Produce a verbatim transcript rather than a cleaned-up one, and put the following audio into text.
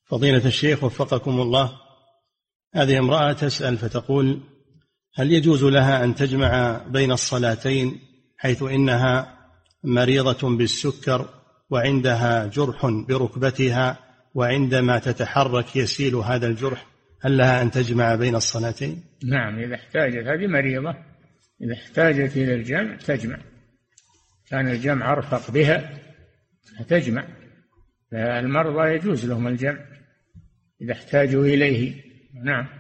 فضيلة الشيخ وفقكم الله، هذه امرأة تسأل فتقول: هل يجوز لها أن تجمع بين الصلاتين حيث إنها مريضة بالسكر وعندها جرح بركبتها، وعندما تتحرك يسيل هذا الجرح، هل لها أن تجمع بين الصلاتين؟ نعم، إذا احتاجت، هذه مريضة، إذا احتاجت إلى الجمع تجمع، كان الجمع أرفق بها تجمع. المرضى يجوز لهم الجمع إذا احتاجوا إليه. نعم.